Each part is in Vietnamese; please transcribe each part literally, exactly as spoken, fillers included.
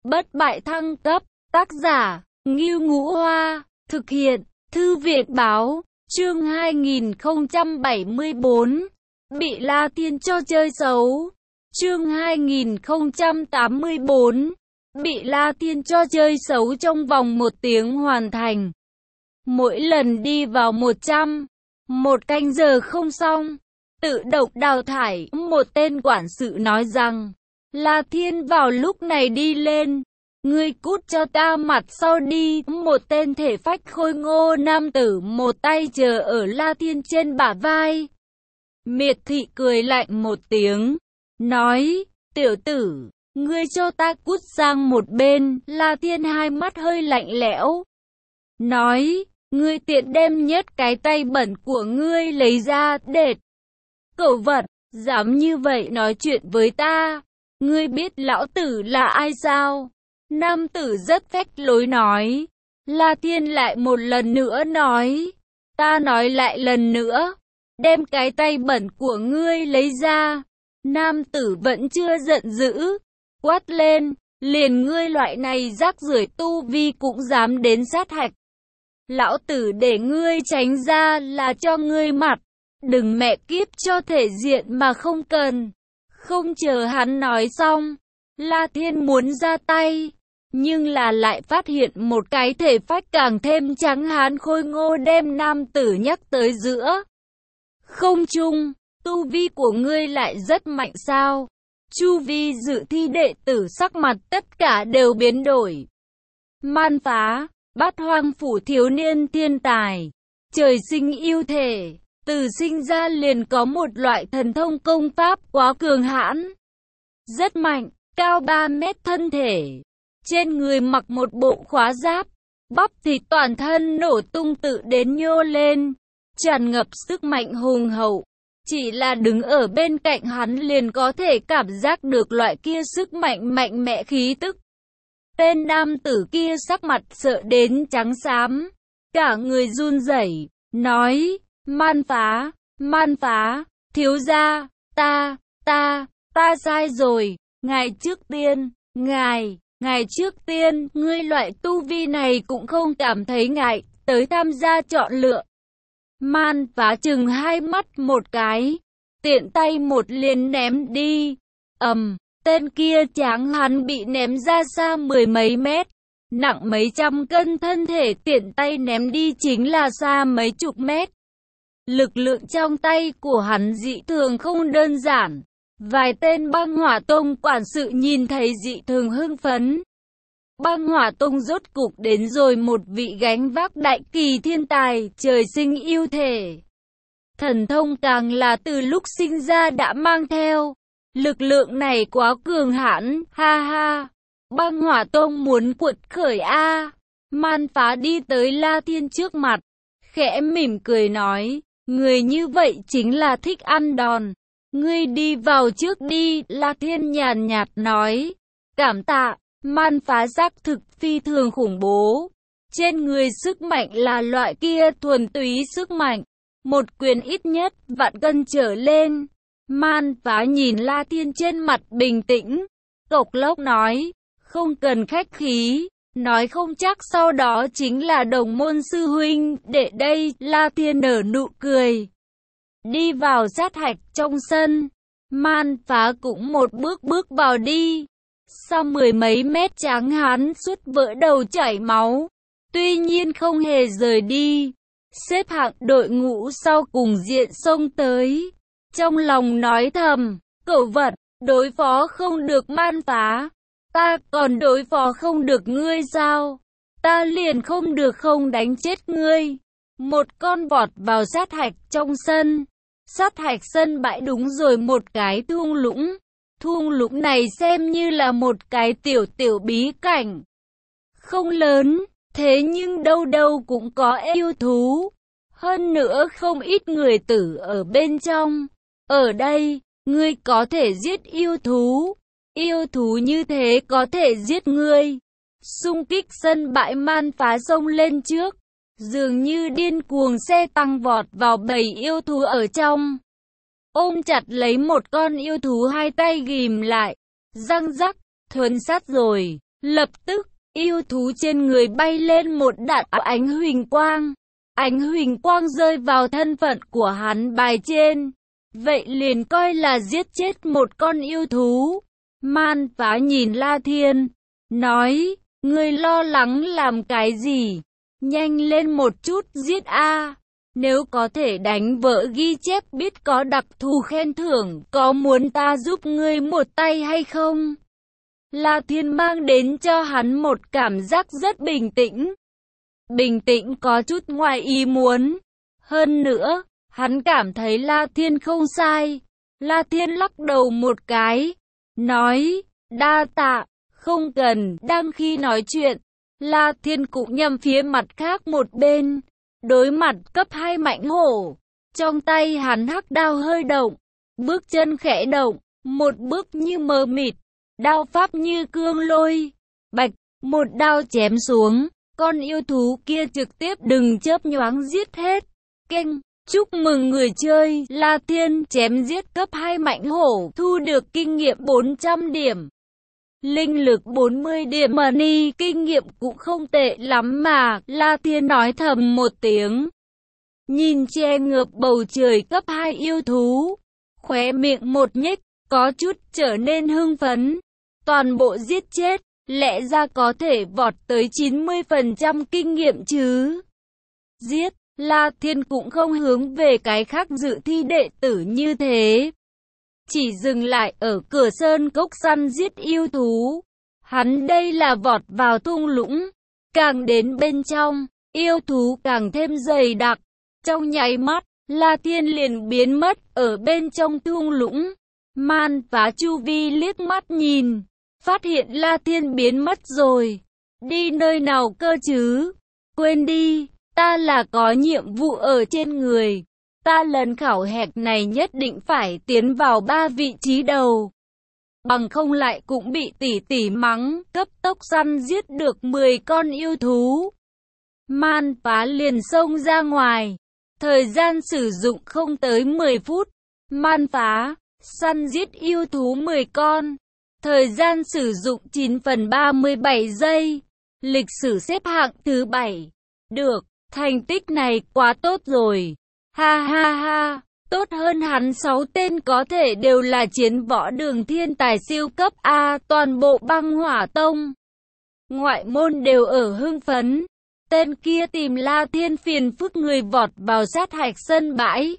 bất bại thăng cấp, tác giả, Ngưu Ngũ Hoa, thực hiện, Thư viện Báo, chương hai nghìn không trăm bảy mươi bốn, bị La Thiên cho chơi xấu, chương hai nghìn không trăm tám mươi bốn, bị La Thiên cho chơi xấu trong vòng một tiếng hoàn thành. Mỗi lần đi vào một trăm, một canh giờ không xong, tự động đào thải, một tên quản sự nói rằng, La Thiên vào lúc này đi lên, ngươi cút cho ta mặt sau đi, một tên thể phách khôi ngô nam tử một tay chờ ở La Thiên trên bả vai. Miệt thị cười lạnh một tiếng, nói, tiểu tử, ngươi cho ta cút sang một bên, La Thiên hai mắt hơi lạnh lẽo, nói, ngươi tiện đem nhất cái tay bẩn của ngươi lấy ra, đệt. Cẩu vật, dám như vậy nói chuyện với ta, ngươi biết lão tử là ai sao? Nam tử rất phách lối nói. La Thiên lại một lần nữa nói, ta nói lại lần nữa, đem cái tay bẩn của ngươi lấy ra. Nam tử vẫn chưa giận dữ, quát lên, liền ngươi loại này rác rưởi tu vi cũng dám đến sát hạch. Lão tử để ngươi tránh ra là cho ngươi mặt, đừng mẹ kiếp cho thể diện mà không cần. Không chờ hắn nói xong, La Thiên muốn ra tay, nhưng là lại phát hiện một cái thể phách càng thêm trắng hán khôi ngô đem nam tử nhắc tới giữa không trung. Tu vi của ngươi lại rất mạnh sao? Chu vi dự thi đệ tử sắc mặt tất cả đều biến đổi. Man phá, Bát Hoang phủ thiếu niên thiên tài, trời sinh yêu thể, từ sinh ra liền có một loại thần thông công pháp quá cường hãn, rất mạnh, cao ba mét thân thể, trên người mặc một bộ khóa giáp, bắp thịt toàn thân nổ tung tự đến nhô lên, tràn ngập sức mạnh hùng hậu. Chỉ là đứng ở bên cạnh hắn liền có thể cảm giác được loại kia sức mạnh mạnh mẽ khí tức. Tên nam tử kia sắc mặt sợ đến trắng xám, cả người run rẩy, nói, man phá, man phá, thiếu gia, ta, ta, ta sai rồi, ngài trước tiên, ngài, ngài trước tiên, ngươi loại tu vi này cũng không cảm thấy ngại, tới tham gia chọn lựa. Man phá chừng hai mắt một cái, tiện tay một liền ném đi, ầm, tên kia tráng hắn bị ném ra xa mười mấy mét, nặng mấy trăm cân thân thể tiện tay ném đi chính là xa mấy chục mét. Lực lượng trong tay của hắn dị thường không đơn giản, vài tên băng hỏa tông quản sự nhìn thấy dị thường hưng phấn. Băng hỏa tông rốt cục đến rồi một vị gánh vác đại kỳ thiên tài, trời sinh yêu thể. Thần thông càng là từ lúc sinh ra đã mang theo. Lực lượng này quá cường hãn, ha ha. Băng hỏa tông muốn cuột khởi a. Man phá đi tới La Thiên trước mặt, khẽ mỉm cười nói, người như vậy chính là thích ăn đòn. Ngươi đi vào trước đi, La Thiên nhàn nhạt nói, cảm tạ. Man phá giác thực phi thường khủng bố, trên người sức mạnh là loại kia thuần túy sức mạnh, một quyền ít nhất vạn cân trở lên. Man phá nhìn La Thiên trên mặt bình tĩnh, cộc lốc nói, không cần khách khí, nói không chắc sau đó chính là đồng môn sư huynh, để đây. La Thiên nở nụ cười, đi vào sát hạch trong sân. Man phá cũng một bước bước vào đi. Sau mười mấy mét tráng hán suốt vỡ đầu chảy máu, tuy nhiên không hề rời đi, xếp hạng đội ngũ sau cùng diện xông tới, trong lòng nói thầm, cẩu vật, đối phó không được man phá, ta còn đối phó không được ngươi sao, ta liền không được không đánh chết ngươi. Một con vọt vào sát hạch trong sân, sát hạch sân bãi đúng rồi một cái thung lũng. Thung lũng này xem như là một cái tiểu tiểu bí cảnh. Không lớn, thế nhưng đâu đâu cũng có yêu thú. Hơn nữa không ít người tử ở bên trong. Ở đây, ngươi có thể giết yêu thú. Yêu thú như thế có thể giết ngươi. Xung kích sân bãi man phá sông lên trước. Dường như điên cuồng xe tăng vọt vào bầy yêu thú ở trong. Ôm chặt lấy một con yêu thú hai tay ghìm lại, răng rắc, thuần sát rồi, Lập tức, yêu thú trên người bay lên một đạo ánh huỳnh quang. Ánh huỳnh quang rơi vào thân phận của hắn bài trên. Vậy liền coi là giết chết một con yêu thú. Man Phá nhìn La Thiên, nói, ngươi lo lắng làm cái gì? Nhanh lên một chút giết a. Nếu có thể đánh vỡ ghi chép biết có đặc thù khen thưởng, có muốn ta giúp ngươi một tay hay không? La Thiên mang đến cho hắn một cảm giác rất bình tĩnh. Bình tĩnh có chút ngoài ý muốn. Hơn nữa, hắn cảm thấy La Thiên không sai. La Thiên lắc đầu một cái, nói, đa tạ, không cần. Đang khi nói chuyện, La Thiên cũng nhằm phía mặt khác một bên. Đối mặt cấp hai mãnh hổ, trong tay hắn hắc đao hơi động, bước chân khẽ động, một bước như mờ mịt, đao pháp như cương lôi, bạch, một đao chém xuống, con yêu thú kia trực tiếp đừng chớp nhoáng giết hết. Keng, chúc mừng người chơi, La Thiên chém giết cấp hai mãnh hổ, thu được kinh nghiệm bốn trăm điểm. Linh lực bốn mươi điểm, money kinh nghiệm cũng không tệ lắm mà, La Thiên nói thầm một tiếng. Nhìn che ngược bầu trời cấp hai yêu thú, khóe miệng một nhếch, có chút trở nên hưng phấn. Toàn bộ giết chết, lẽ ra có thể vọt tới chín mươi phần trăm kinh nghiệm chứ. Giết, La Thiên cũng không hướng về cái khác dự thi đệ tử như thế. Chỉ dừng lại ở cửa sơn cốc săn giết yêu thú. Hắn đây là vọt vào thung lũng. Càng đến bên trong, yêu thú càng thêm dày đặc. Trong nháy mắt, La Thiên liền biến mất ở bên trong thung lũng. Man Phá chu vi liếc mắt nhìn, phát hiện La Thiên biến mất rồi. Đi nơi nào cơ chứ? Quên đi, ta là có nhiệm vụ ở trên người. Ta lần khảo hạch này nhất định phải tiến vào ba vị trí đầu. Bằng không lại cũng bị tỷ tỷ mắng, cấp tốc săn giết được mười con yêu thú. Man Phá liền xông ra ngoài. Thời gian sử dụng không tới mười phút. Man Phá, săn giết yêu thú mười con. Thời gian sử dụng chín phần ba mươi bảy giây. Lịch sử xếp hạng thứ bảy. Được, thành tích này quá tốt rồi. Ha ha ha, tốt hơn hắn sáu tên có thể đều là chiến võ đường thiên tài siêu cấp A, toàn bộ băng hỏa tông. Ngoại môn đều ở hưng phấn. Tên kia tìm La Thiên phiền phức người vọt vào sát hạch sân bãi.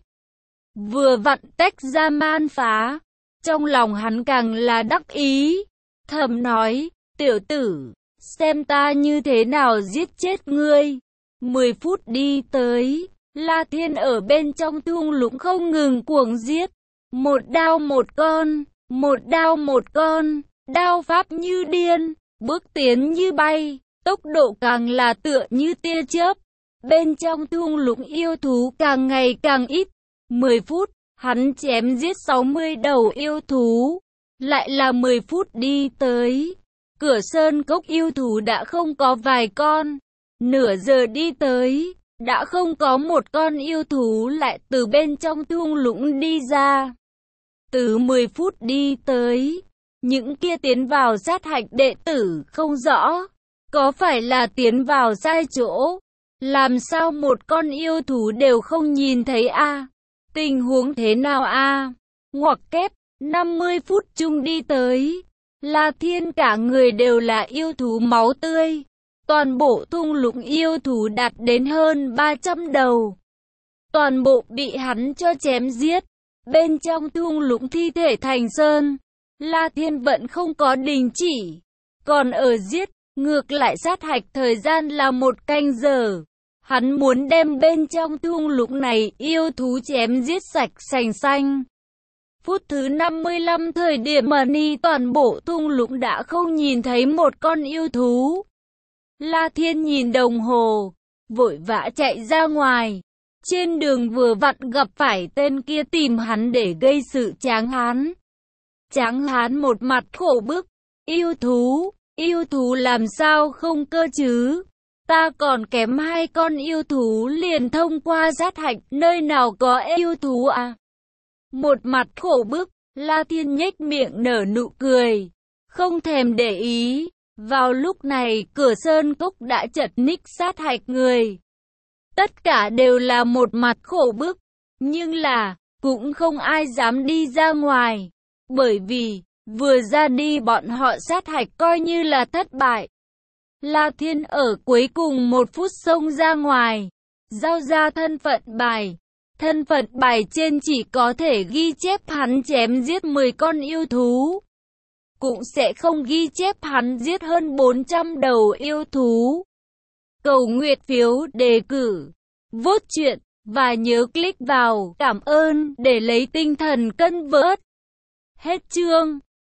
Vừa vặn tách ra Man Phá. Trong lòng hắn càng là đắc ý. Thầm nói, tiểu tử, xem ta như thế nào giết chết ngươi. mười phút đi tới. La Thiên ở bên trong thung lũng không ngừng cuồng giết. Một đao một con, một đao một con, đao pháp như điên, bước tiến như bay, tốc độ càng là tựa như tia chớp. Bên trong thung lũng yêu thú càng ngày càng ít. mười phút, hắn chém giết sáu mươi đầu yêu thú. Lại là mười phút đi tới. Cửa sơn cốc yêu thú đã không có vài con. Nửa giờ đi tới. Đã không có một con yêu thú lại từ bên trong thung lũng đi ra. Từ mười phút đi tới, những kia tiến vào sát hạch đệ tử không rõ, có phải là tiến vào sai chỗ? Làm sao một con yêu thú đều không nhìn thấy a? À? Tình huống thế nào a? À? Ngoặc kép, năm mươi phút chung đi tới, La Thiên cả người đều là yêu thú máu tươi. Toàn bộ thung lũng yêu thú đạt đến hơn ba trăm đầu. Toàn bộ bị hắn cho chém giết. Bên trong thung lũng thi thể thành sơn. La Thiên vẫn không có đình chỉ. Còn ở giết, ngược lại sát hạch thời gian là một canh giờ. Hắn muốn đem bên trong thung lũng này yêu thú chém giết sạch sành xanh. Phút thứ năm mươi lăm thời điểm money toàn bộ thung lũng đã không nhìn thấy một con yêu thú. La Thiên nhìn đồng hồ, vội vã chạy ra ngoài. Trên đường vừa vặn gặp phải tên kia tìm hắn để gây sự Tráng Hán. Tráng Hán một mặt khổ bức, yêu thú, yêu thú làm sao không cơ chứ? Ta còn kém hai con yêu thú liền thông qua sát hạch, nơi nào có yêu thú à? Một mặt khổ bức, La Thiên nhếch miệng nở nụ cười, không thèm để ý. Vào lúc này, cửa sơn cốc đã chật ních sát hạch người. Tất cả đều là một mặt khổ bức, nhưng là, cũng không ai dám đi ra ngoài. Bởi vì, vừa ra đi bọn họ sát hạch coi như là thất bại. La Thiên ở cuối cùng một phút xông ra ngoài, giao ra thân phận bài. Thân phận bài trên chỉ có thể ghi chép hắn chém giết mười con yêu thú. Cũng sẽ không ghi chép hắn giết hơn bốn trăm đầu yêu thú. Cầu nguyện phiếu đề cử, vote chuyện, và nhớ click vào cảm ơn để lấy tinh thần cân vớt. Hết chương.